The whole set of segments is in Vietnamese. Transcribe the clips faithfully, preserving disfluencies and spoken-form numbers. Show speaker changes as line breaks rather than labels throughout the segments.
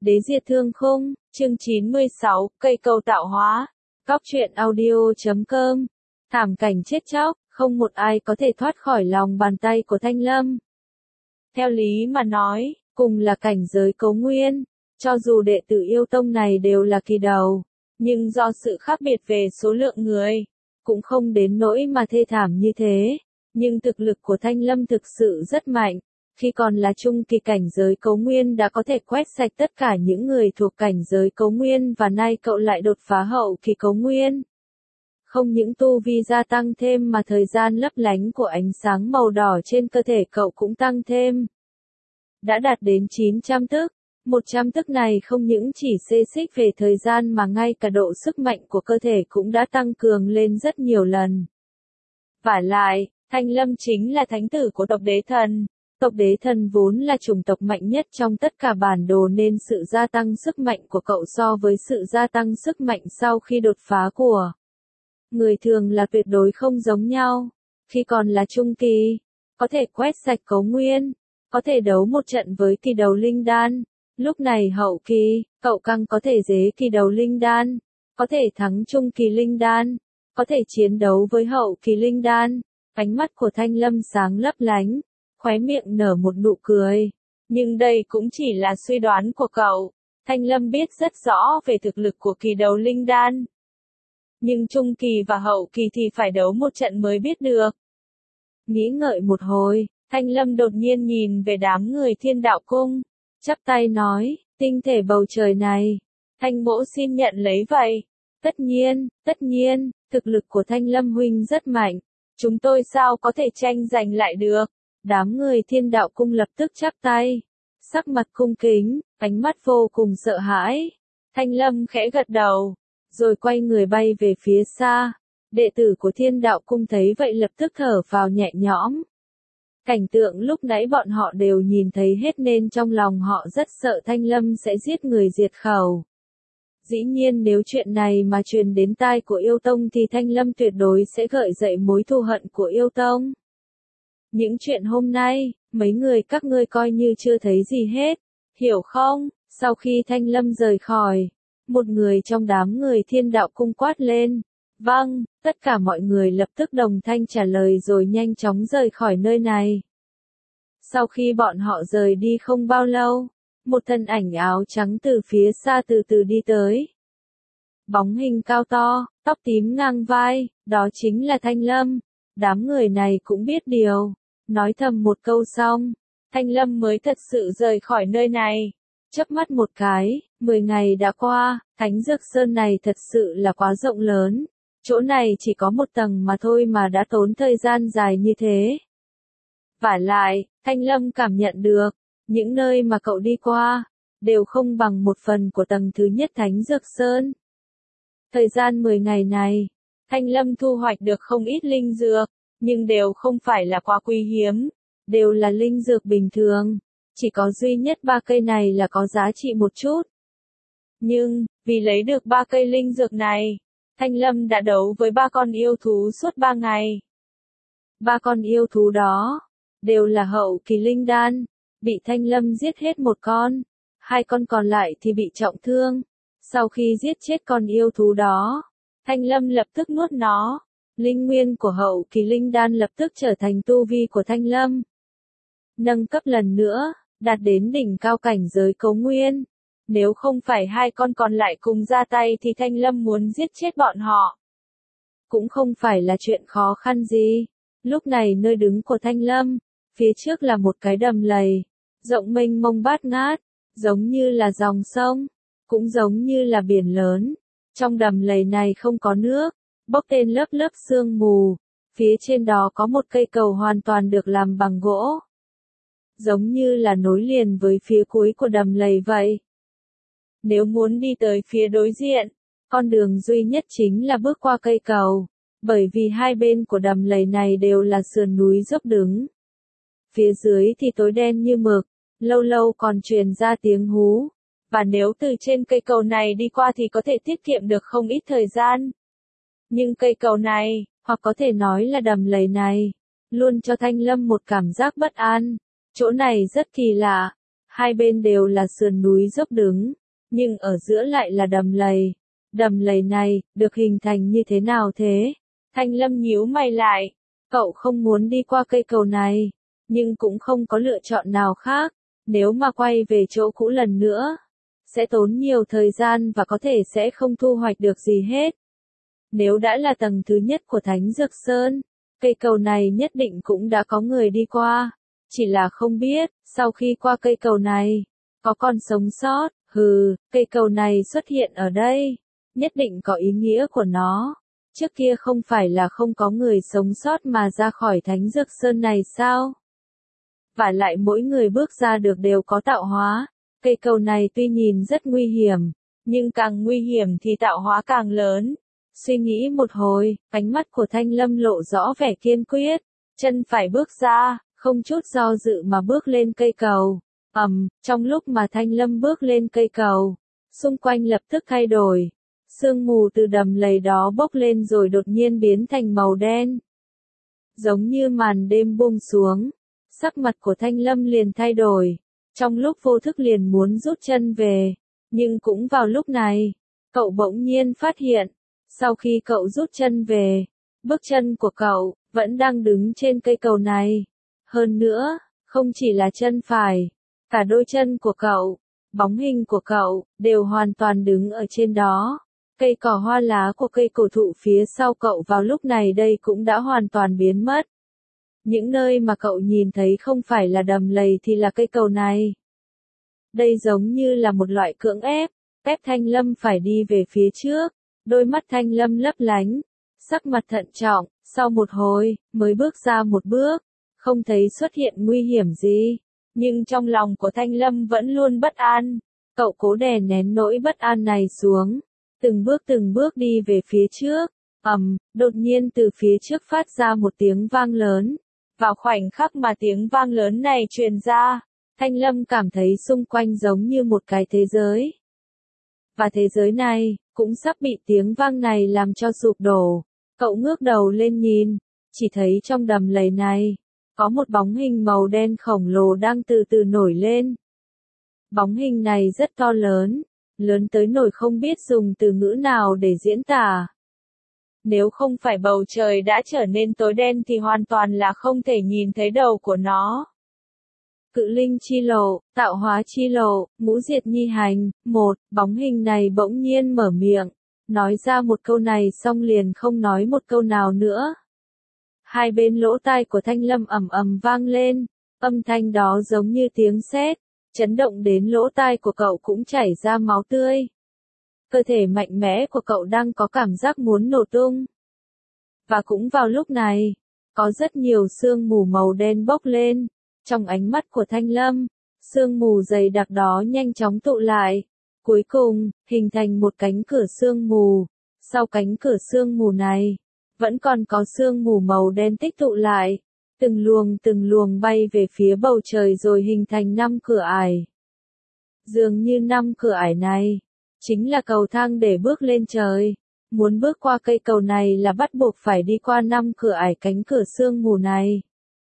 Đế diệt thương khung, chương chín mươi sáu, cây cầu tạo hóa. Cóc truyện audio chấm com. Thảm cảnh chết chóc, không một ai có thể thoát khỏi lòng bàn tay của Thanh Lâm. Theo lý mà nói, cùng là cảnh giới cấu nguyên, cho dù đệ tử yêu tông này đều là kỳ đầu, nhưng do sự khác biệt về số lượng người, cũng không đến nỗi mà thê thảm như thế. Nhưng thực lực của Thanh Lâm thực sự rất mạnh. Khi còn là trung kỳ cảnh giới cấu nguyên đã có thể quét sạch tất cả những người thuộc cảnh giới cấu nguyên và nay cậu lại đột phá hậu kỳ cấu nguyên. Không những tu vi gia tăng thêm mà thời gian lấp lánh của ánh sáng màu đỏ trên cơ thể cậu cũng tăng thêm. Đã đạt đến chín trăm tức, một trăm tức này không những chỉ xê xích về thời gian mà ngay cả độ sức mạnh của cơ thể cũng đã tăng cường lên rất nhiều lần. Vả lại, Thanh Lâm chính là thánh tử của tộc đế thần. Tộc đế thần vốn là chủng tộc mạnh nhất trong tất cả bản đồ nên sự gia tăng sức mạnh của cậu so với sự gia tăng sức mạnh sau khi đột phá của người thường là tuyệt đối không giống nhau. Khi còn là trung kỳ, có thể quét sạch cấu nguyên, có thể đấu một trận với kỳ đầu linh đan. Lúc này hậu kỳ, cậu căng có thể dế kỳ đầu linh đan, có thể thắng trung kỳ linh đan, có thể chiến đấu với hậu kỳ linh đan. Ánh mắt của Thanh Lâm sáng lấp lánh, khóe miệng nở một nụ cười. Nhưng đây cũng chỉ là suy đoán của cậu. Thanh Lâm biết rất rõ về thực lực của kỳ đầu linh đan. Nhưng trung kỳ và hậu kỳ thì phải đấu một trận mới biết được. Nghĩ ngợi một hồi, Thanh Lâm đột nhiên nhìn về đám người Thiên Đạo Cung, chắp tay nói, tinh thể bầu trời này, Thanh mỗ xin nhận lấy vậy. Tất nhiên, tất nhiên, thực lực của Thanh Lâm huynh rất mạnh. Chúng tôi sao có thể tranh giành lại được. Đám người Thiên Đạo Cung lập tức chắp tay, sắc mặt cung kính, ánh mắt vô cùng sợ hãi. Thanh Lâm khẽ gật đầu, rồi quay người bay về phía xa. Đệ tử của Thiên Đạo Cung thấy vậy lập tức thở phào nhẹ nhõm. Cảnh tượng lúc nãy bọn họ đều nhìn thấy hết nên trong lòng họ rất sợ Thanh Lâm sẽ giết người diệt khẩu. Dĩ nhiên nếu chuyện này mà truyền đến tai của yêu tông thì Thanh Lâm tuyệt đối sẽ gợi dậy mối thù hận của yêu tông. Những chuyện hôm nay, mấy người các ngươi coi như chưa thấy gì hết, hiểu không? Sau khi Thanh Lâm rời khỏi, một người trong đám người Thiên Đạo Cung quát lên. Vâng, tất cả mọi người lập tức đồng thanh trả lời rồi nhanh chóng rời khỏi nơi này. Sau khi bọn họ rời đi không bao lâu, một thân ảnh áo trắng từ phía xa từ từ đi tới. Bóng hình cao to, tóc tím ngang vai, đó chính là Thanh Lâm. Đám người này cũng biết điều. Nói thầm một câu xong, Thanh Lâm mới thật sự rời khỏi nơi này. Chớp mắt một cái, mười ngày đã qua, Thánh Dược Sơn này thật sự là quá rộng lớn. Chỗ này chỉ có một tầng mà thôi mà đã tốn thời gian dài như thế. Vả lại, Thanh Lâm cảm nhận được, những nơi mà cậu đi qua, đều không bằng một phần của tầng thứ nhất Thánh Dược Sơn. Thời gian mười ngày này, Thanh Lâm thu hoạch được không ít linh dược. Nhưng đều không phải là quá quý hiếm, đều là linh dược bình thường, chỉ có duy nhất ba cây này là có giá trị một chút. Nhưng, vì lấy được ba cây linh dược này, Thanh Lâm đã đấu với ba con yêu thú suốt ba ngày. Ba con yêu thú đó, đều là hậu kỳ linh đan, bị Thanh Lâm giết hết một con, hai con còn lại thì bị trọng thương. Sau khi giết chết con yêu thú đó, Thanh Lâm lập tức nuốt nó. Linh nguyên của hậu kỳ linh đan lập tức trở thành tu vi của Thanh Lâm. Nâng cấp lần nữa, đạt đến đỉnh cao cảnh giới cấu nguyên. Nếu không phải hai con còn lại cùng ra tay thì Thanh Lâm muốn giết chết bọn họ. Cũng không phải là chuyện khó khăn gì. Lúc này nơi đứng của Thanh Lâm, phía trước là một cái đầm lầy, rộng mênh mông bát ngát, giống như là dòng sông, cũng giống như là biển lớn. Trong đầm lầy này không có nước, bốc lên lớp lớp sương mù, phía trên đó có một cây cầu hoàn toàn được làm bằng gỗ. Giống như là nối liền với phía cuối của đầm lầy vậy. Nếu muốn đi tới phía đối diện, con đường duy nhất chính là bước qua cây cầu, bởi vì hai bên của đầm lầy này đều là sườn núi dốc đứng. Phía dưới thì tối đen như mực, lâu lâu còn truyền ra tiếng hú, và nếu từ trên cây cầu này đi qua thì có thể tiết kiệm được không ít thời gian. Nhưng cây cầu này, hoặc có thể nói là đầm lầy này, luôn cho Thanh Lâm một cảm giác bất an. Chỗ này rất kỳ lạ. Hai bên đều là sườn núi dốc đứng, nhưng ở giữa lại là đầm lầy. Đầm lầy này, được hình thành như thế nào thế? Thanh Lâm nhíu mày lại. Cậu không muốn đi qua cây cầu này, nhưng cũng không có lựa chọn nào khác. Nếu mà quay về chỗ cũ lần nữa, sẽ tốn nhiều thời gian và có thể sẽ không thu hoạch được gì hết. Nếu đã là tầng thứ nhất của Thánh Dược Sơn, cây cầu này nhất định cũng đã có người đi qua. Chỉ là không biết, sau khi qua cây cầu này, có còn sống sót. Hừ, cây cầu này xuất hiện ở đây, nhất định có ý nghĩa của nó. Trước kia không phải là không có người sống sót mà ra khỏi Thánh Dược Sơn này sao? Và lại mỗi người bước ra được đều có tạo hóa. Cây cầu này tuy nhìn rất nguy hiểm, nhưng càng nguy hiểm thì tạo hóa càng lớn. Suy nghĩ một hồi, ánh mắt của Thanh Lâm lộ rõ vẻ kiên quyết. Chân phải bước ra, không chút do dự mà bước lên cây cầu. Ầm, um, trong lúc mà Thanh Lâm bước lên cây cầu, xung quanh lập tức thay đổi. Sương mù từ đầm lầy đó bốc lên rồi đột nhiên biến thành màu đen. Giống như màn đêm buông xuống, sắc mặt của Thanh Lâm liền thay đổi. Trong lúc vô thức liền muốn rút chân về, nhưng cũng vào lúc này, cậu bỗng nhiên phát hiện, sau khi cậu rút chân về, bước chân của cậu vẫn đang đứng trên cây cầu này. Hơn nữa, không chỉ là chân phải, cả đôi chân của cậu, bóng hình của cậu, đều hoàn toàn đứng ở trên đó. Cây cỏ hoa lá của cây cổ thụ phía sau cậu vào lúc này đây cũng đã hoàn toàn biến mất. Những nơi mà cậu nhìn thấy không phải là đầm lầy thì là cây cầu này. Đây giống như là một loại cưỡng ép, ép Thanh Lâm phải đi về phía trước. Đôi mắt Thanh Lâm lấp lánh, sắc mặt thận trọng, sau một hồi, mới bước ra một bước, không thấy xuất hiện nguy hiểm gì. Nhưng trong lòng của Thanh Lâm vẫn luôn bất an, cậu cố đè nén nỗi bất an này xuống, từng bước từng bước đi về phía trước. Ầm, um, đột nhiên từ phía trước phát ra một tiếng vang lớn. Vào khoảnh khắc mà tiếng vang lớn này truyền ra, Thanh Lâm cảm thấy xung quanh giống như một cái thế giới. Và thế giới này, cũng sắp bị tiếng vang này làm cho sụp đổ. Cậu ngước đầu lên nhìn, chỉ thấy trong đầm lầy này, có một bóng hình màu đen khổng lồ đang từ từ nổi lên. Bóng hình này rất to lớn, lớn tới nỗi không biết dùng từ ngữ nào để diễn tả. Nếu không phải bầu trời đã trở nên tối đen thì hoàn toàn là không thể nhìn thấy đầu của nó. Cự linh chi lộ, tạo hóa chi lộ, ngũ diệt nhi hành. Một, bóng hình này bỗng nhiên mở miệng, nói ra một câu này xong liền không nói một câu nào nữa. Hai bên lỗ tai của Thanh Lâm ầm ầm vang lên, âm thanh đó giống như tiếng sét, chấn động đến lỗ tai của cậu cũng chảy ra máu tươi. Cơ thể mạnh mẽ của cậu đang có cảm giác muốn nổ tung. Và cũng vào lúc này, có rất nhiều sương mù màu đen bốc lên. Trong ánh mắt của Thanh Lâm, sương mù dày đặc đó nhanh chóng tụ lại. Cuối cùng, hình thành một cánh cửa sương mù. Sau cánh cửa sương mù này, vẫn còn có sương mù màu đen tích tụ lại. Từng luồng từng luồng bay về phía bầu trời rồi hình thành năm cửa ải. Dường như năm cửa ải này, chính là cầu thang để bước lên trời. Muốn bước qua cây cầu này là bắt buộc phải đi qua năm cửa ải cánh cửa sương mù này.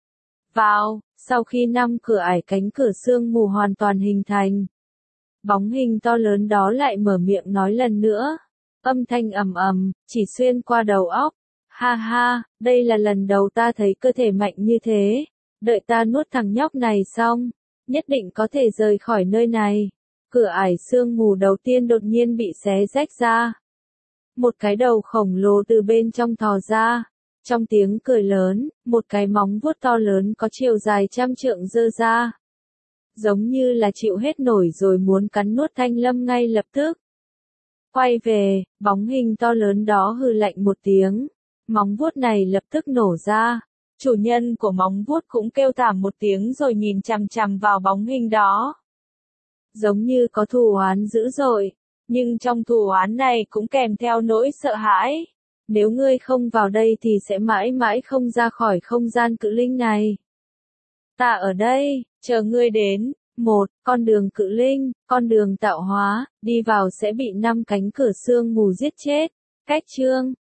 Vào, sau khi năm cửa ải cánh cửa sương mù hoàn toàn hình thành, bóng hình to lớn đó lại mở miệng nói lần nữa. Âm thanh ầm ầm, chỉ xuyên qua đầu óc. Ha ha, đây là lần đầu ta thấy cơ thể mạnh như thế. Đợi ta nuốt thằng nhóc này xong, nhất định có thể rời khỏi nơi này. Cửa ải sương mù đầu tiên đột nhiên bị xé rách ra. Một cái đầu khổng lồ từ bên trong thò ra. Trong tiếng cười lớn, một cái móng vuốt to lớn có chiều dài trăm trượng giơ ra. Giống như là chịu hết nổi rồi muốn cắn nuốt Thanh Lâm ngay lập tức. Quay về, bóng hình to lớn đó hừ lạnh một tiếng. Móng vuốt này lập tức nổ ra. Chủ nhân của móng vuốt cũng kêu thảm một tiếng rồi nhìn chằm chằm vào bóng hình đó. Giống như có thù oán dữ dội, nhưng trong thù oán này cũng kèm theo nỗi sợ hãi. Nếu ngươi không vào đây thì sẽ mãi mãi không ra khỏi không gian cự linh này. Ta ở đây, chờ ngươi đến. Một, con đường cự linh, con đường tạo hóa, đi vào sẽ bị năm cánh cửa sương mù giết chết. Cách chương